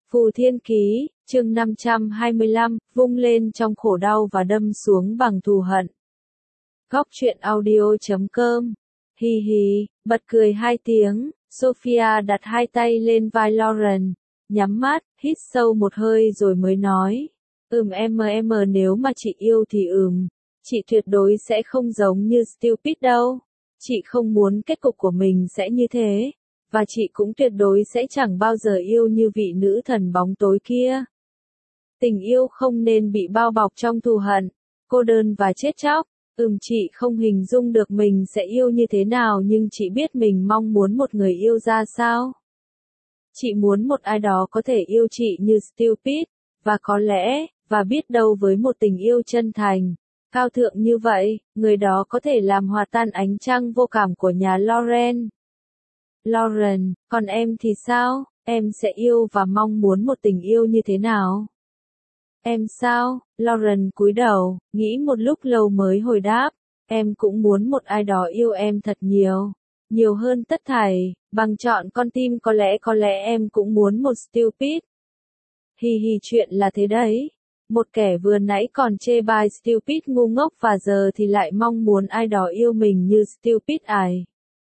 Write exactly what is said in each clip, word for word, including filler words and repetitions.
Phù Thiên Ký, chương năm trăm hai mươi lăm, vung lên trong khổ đau và đâm xuống bằng thù hận. Góc truyện audio chấm com. Hi hi, bật cười hai tiếng, Sophia đặt hai tay lên vai Lauren, nhắm mắt, hít sâu một hơi rồi mới nói. Ừm em em nếu mà chị yêu thì ừm, chị tuyệt đối sẽ không giống như Stupid đâu. Chị không muốn kết cục của mình sẽ như thế. Và chị cũng tuyệt đối sẽ chẳng bao giờ yêu như vị nữ thần bóng tối kia. Tình yêu không nên bị bao bọc trong thù hận, cô đơn và chết chóc. Ừm chị không hình dung được mình sẽ yêu như thế nào nhưng chị biết mình mong muốn một người yêu ra sao. Chị muốn một ai đó có thể yêu chị như Stupid, và có lẽ, và biết đâu với một tình yêu chân thành, cao thượng như vậy, người đó có thể làm hòa tan ánh trăng vô cảm của nhà Lauren. Lauren, còn em thì sao? Em sẽ yêu và mong muốn một tình yêu như thế nào? Em sao? Lauren cúi đầu, nghĩ một lúc lâu mới hồi đáp. Em cũng muốn một ai đó yêu em thật nhiều. Nhiều hơn tất thảy, bằng trọn con tim có lẽ có lẽ em cũng muốn một Stupid. Hi hi chuyện là thế đấy. Một kẻ vừa nãy còn chê bai Stupid ngu ngốc và giờ thì lại mong muốn ai đó yêu mình như Stupid ải.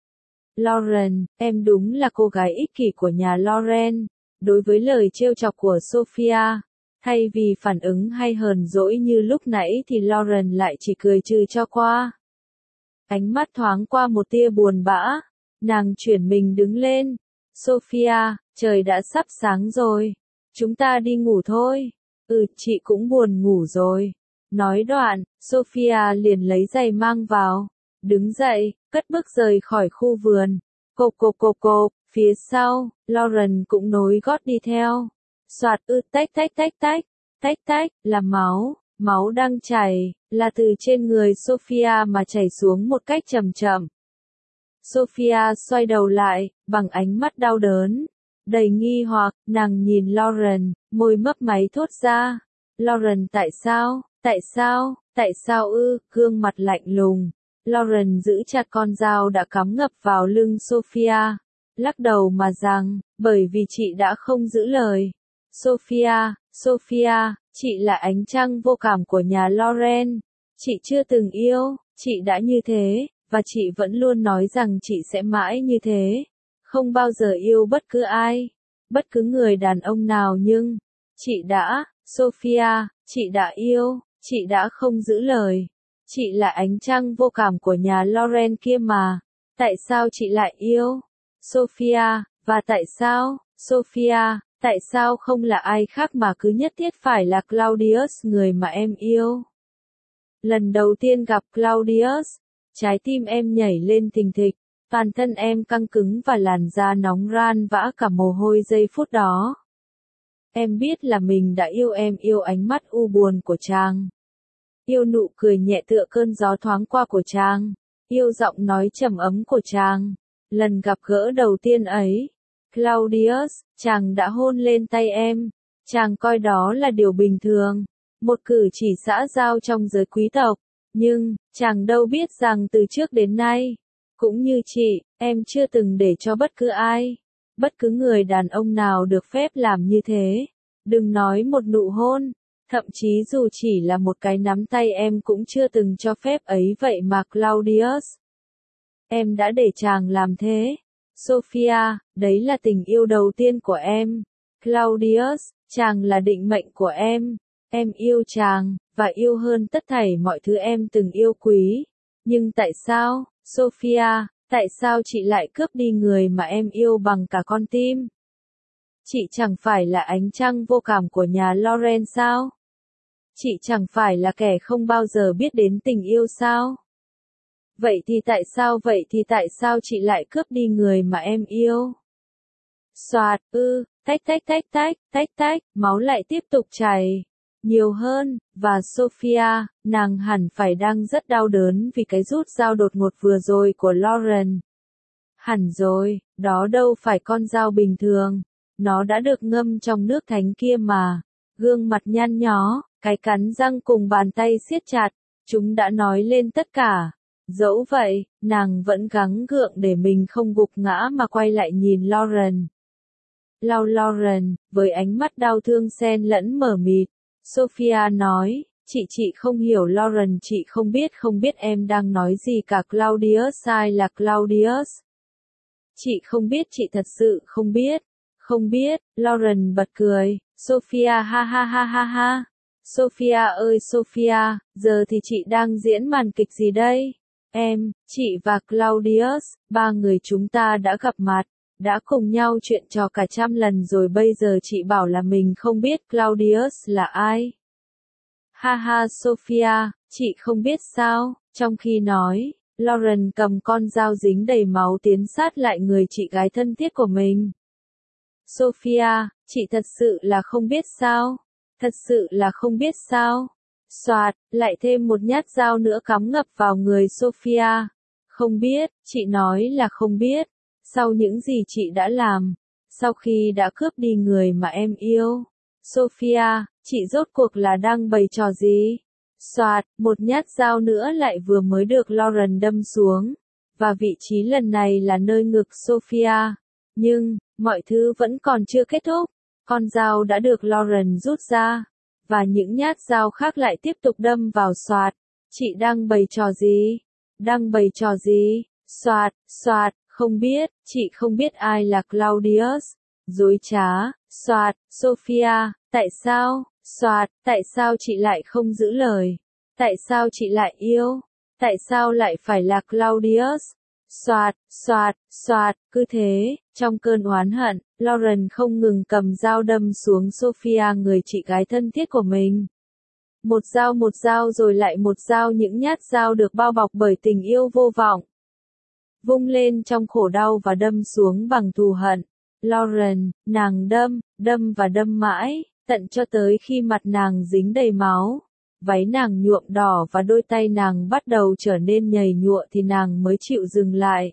Lauren, em đúng là cô gái ích kỷ của nhà Lauren. Đối với lời trêu chọc của Sophia, thay vì phản ứng hay hờn dỗi như lúc nãy thì Lauren lại chỉ cười trừ cho qua. Ánh mắt thoáng qua một tia buồn bã, nàng chuyển mình đứng lên. Sophia, trời đã sắp sáng rồi. Chúng ta đi ngủ thôi. Ừ, chị cũng buồn ngủ rồi. Nói đoạn, Sophia liền lấy giày mang vào. Đứng dậy, cất bước rời khỏi khu vườn. Cộp cộp cộp cộp, phía sau, Lauren cũng nối gót đi theo. Soạt ư tách tách tách tách, tách tách, là máu, máu đang chảy, là từ trên người Sophia mà chảy xuống một cách chậm chậm. Sophia xoay đầu lại, bằng ánh mắt đau đớn. Đầy nghi hoặc, nàng nhìn Lauren, môi mấp máy thốt ra. Lauren tại sao, tại sao, tại sao ư, gương mặt lạnh lùng. Lauren giữ chặt con dao đã cắm ngập vào lưng Sophia, lắc đầu mà rằng, bởi vì chị đã không giữ lời. Sophia, Sophia, chị là ánh trăng vô cảm của nhà Lauren. Chị chưa từng yêu, chị đã như thế, và chị vẫn luôn nói rằng chị sẽ mãi như thế. Không bao giờ yêu bất cứ ai, bất cứ người đàn ông nào nhưng, chị đã, Sophia, chị đã yêu, chị đã không giữ lời. Chị là ánh trăng vô cảm của nhà Lauren kia mà. Tại sao chị lại yêu? Sophia, và tại sao, Sophia, tại sao không là ai khác mà cứ nhất thiết phải là Claudius người mà em yêu? Lần đầu tiên gặp Claudius, trái tim em nhảy lên thình thịch, toàn thân em căng cứng và làn da nóng ran vã cả mồ hôi giây phút đó. Em biết là mình đã yêu em yêu ánh mắt u buồn của chàng. Yêu nụ cười nhẹ tựa cơn gió thoáng qua của chàng. Yêu giọng nói trầm ấm của chàng. Lần gặp gỡ đầu tiên ấy, Claudius, chàng đã hôn lên tay em. Chàng coi đó là điều bình thường. Một cử chỉ xã giao trong giới quý tộc. Nhưng, chàng đâu biết rằng từ trước đến nay, cũng như chị, em chưa từng để cho bất cứ ai, bất cứ người đàn ông nào được phép làm như thế. Đừng nói một nụ hôn. Thậm chí dù chỉ là một cái nắm tay em cũng chưa từng cho phép ấy vậy mà Claudius. Em đã để chàng làm thế. Sophia, đấy là tình yêu đầu tiên của em. Claudius, chàng là định mệnh của em. Em yêu chàng, và yêu hơn tất thảy mọi thứ em từng yêu quý. Nhưng tại sao, Sophia, tại sao chị lại cướp đi người mà em yêu bằng cả con tim? Chị chẳng phải là ánh trăng vô cảm của nhà Lauren sao? Chị chẳng phải là kẻ không bao giờ biết đến tình yêu sao? Vậy thì tại sao vậy thì tại sao chị lại cướp đi người mà em yêu? Soạt, ư, tách tách tách tách, tách tách, máu lại tiếp tục chảy. Nhiều hơn, và Sophia, nàng hẳn phải đang rất đau đớn vì cái rút dao đột ngột vừa rồi của Lauren. Hẳn rồi, đó đâu phải con dao bình thường. Nó đã được ngâm trong nước thánh kia mà. Gương mặt nhăn nhó, cái cắn răng cùng bàn tay siết chặt, chúng đã nói lên tất cả. Dẫu vậy, nàng vẫn gắng gượng để mình không gục ngã mà quay lại nhìn Lauren. lau Lauren, với ánh mắt đau thương xen lẫn mờ mịt. Sophia nói, chị chị không hiểu Lauren, chị không biết không biết em đang nói gì cả. Claudius, ai là Claudius? Chị không biết, chị thật sự không biết. Không biết, Lauren bật cười. Sophia ha ha ha ha ha. Sophia ơi Sophia, giờ thì chị đang diễn màn kịch gì đây? Em, chị và Claudius, ba người chúng ta đã gặp mặt, đã cùng nhau chuyện trò cả trăm lần rồi, bây giờ chị bảo là mình không biết Claudius là ai. Ha ha Sophia, chị không biết sao? Trong khi nói, Lauren cầm con dao dính đầy máu tiến sát lại người chị gái thân thiết của mình. Sophia, chị thật sự là không biết sao? Thật sự là không biết sao? Soạt, lại thêm một nhát dao nữa cắm ngập vào người Sophia. Không biết, chị nói là không biết. Sau những gì chị đã làm, sau khi đã cướp đi người mà em yêu. Sophia, chị rốt cuộc là đang bày trò gì? Soạt, một nhát dao nữa lại vừa mới được Lauren đâm xuống. Và vị trí lần này là nơi ngực Sophia. Nhưng, mọi thứ vẫn còn chưa kết thúc. Con dao đã được Lauren rút ra. Và những nhát dao khác lại tiếp tục đâm vào Soạt. Chị đang bày trò gì? Đang bày trò gì? Soạt, Soạt, không biết, chị không biết ai là Claudius. Dối trá, Soạt, Sophia, tại sao? Soạt, tại sao chị lại không giữ lời? Tại sao chị lại yêu? Tại sao lại phải là Claudius? Soạt, soạt, soạt, cứ thế, trong cơn oán hận, Lauren không ngừng cầm dao đâm xuống Sophia, người chị gái thân thiết của mình. Một dao một dao rồi lại một dao, những nhát dao được bao bọc bởi tình yêu vô vọng. Vung lên trong khổ đau và đâm xuống bằng thù hận. Lauren, nàng đâm, đâm và đâm mãi, tận cho tới khi mặt nàng dính đầy máu. Váy nàng nhuộm đỏ và đôi tay nàng bắt đầu trở nên nhầy nhụa thì nàng mới chịu dừng lại.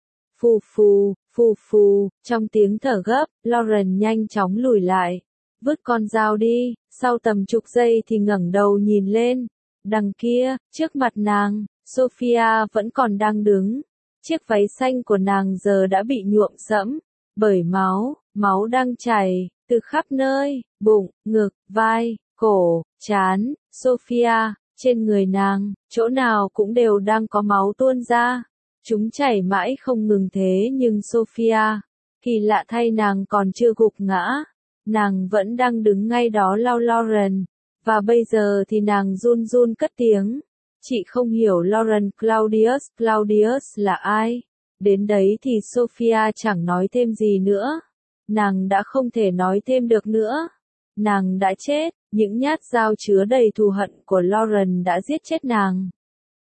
Phù phù, phù phù, trong tiếng thở gấp, Lauren nhanh chóng lùi lại. Vứt con dao đi, sau tầm chục giây thì ngẩng đầu nhìn lên. Đằng kia, trước mặt nàng, Sophia vẫn còn đang đứng. Chiếc váy xanh của nàng giờ đã bị nhuộm sẫm bởi máu, máu đang chảy từ khắp nơi, bụng, ngực, vai, cổ, trán. Sophia, trên người nàng, chỗ nào cũng đều đang có máu tuôn ra. Chúng chảy mãi không ngừng, thế nhưng Sophia, kỳ lạ thay, nàng còn chưa gục ngã. Nàng vẫn đang đứng ngay đó lau Lauren. Và bây giờ thì nàng run run cất tiếng. Chị không hiểu Lauren. Claudius, Claudius là ai? Đến đấy thì Sophia chẳng nói thêm gì nữa. Nàng đã không thể nói thêm được nữa. Nàng đã chết, những nhát dao chứa đầy thù hận của Lauren đã giết chết nàng.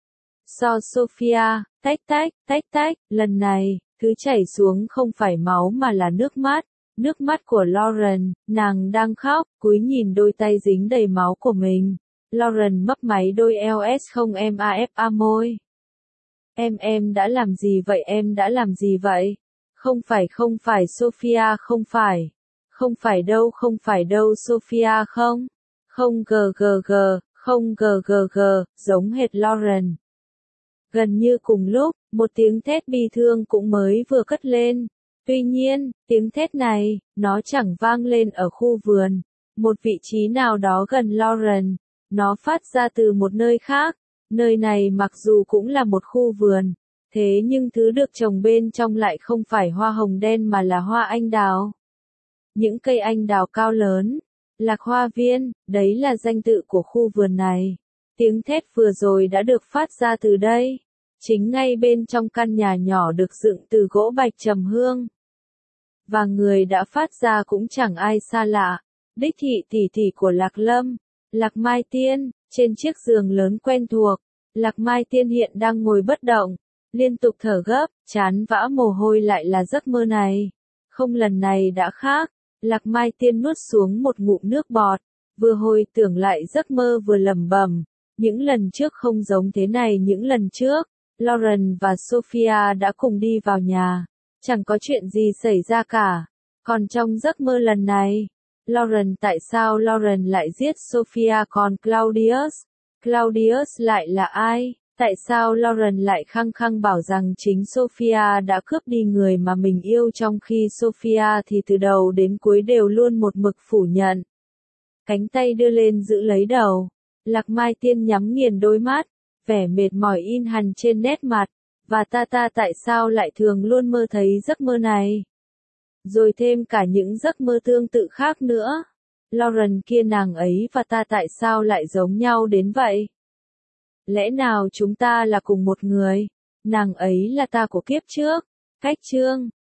So Sophia, tách tách, tách tách, lần này, thứ chảy xuống không phải máu mà là nước mắt. Nước mắt của Lauren, nàng đang khóc, cúi nhìn đôi tay dính đầy máu của mình. Lauren mấp máy đôi eo S không em a ép a môi. Em em đã làm gì vậy, em đã làm gì vậy? Không phải không phải Sophia, không phải. Không phải đâu, không phải đâu Sophia, không. Không gờ gờ gờ, không gờ gờ gờ, giống hệt Lauren. Gần như cùng lúc, một tiếng thét bi thương cũng mới vừa cất lên. Tuy nhiên, tiếng thét này, nó chẳng vang lên ở khu vườn, một vị trí nào đó gần Lauren. Nó phát ra từ một nơi khác. Nơi này mặc dù cũng là một khu vườn, thế nhưng thứ được trồng bên trong lại không phải hoa hồng đen mà là hoa anh đào. Những cây anh đào cao lớn. Lạc Hoa Viên, đấy là danh tự của khu vườn này. Tiếng thét vừa rồi đã được phát ra từ đây. Chính ngay bên trong căn nhà nhỏ được dựng từ gỗ bạch trầm hương. Và người đã phát ra cũng chẳng ai xa lạ. Đích thị tỷ tỷ của Lạc Lâm. Lạc Mai Tiên, trên chiếc giường lớn quen thuộc. Lạc Mai Tiên hiện đang ngồi bất động. Liên tục thở gấp, chán vã mồ hôi, lại là giấc mơ này. Không, lần này đã khác. Lạc Mai Tiên nuốt xuống một ngụm nước bọt, vừa hồi tưởng lại giấc mơ vừa lẩm bẩm, những lần trước không giống thế này, những lần trước, Lauren và Sophia đã cùng đi vào nhà, chẳng có chuyện gì xảy ra cả. Còn trong giấc mơ lần này, Lauren, tại sao Lauren lại giết Sophia, còn Claudius? Claudius lại là ai? Tại sao Lauren lại khăng khăng bảo rằng chính Sophia đã cướp đi người mà mình yêu trong khi Sophia thì từ đầu đến cuối đều luôn một mực phủ nhận. Cánh tay đưa lên giữ lấy đầu. Lạc Mai Tiên nhắm nghiền đôi mắt, vẻ mệt mỏi in hằn trên nét mặt. Và ta ta tại sao lại thường luôn mơ thấy giấc mơ này? Rồi thêm cả những giấc mơ tương tự khác nữa. Lauren kia nàng ấy và ta tại sao lại giống nhau đến vậy? Lẽ nào chúng ta là cùng một người? Nàng ấy là ta của kiếp trước? Cách chương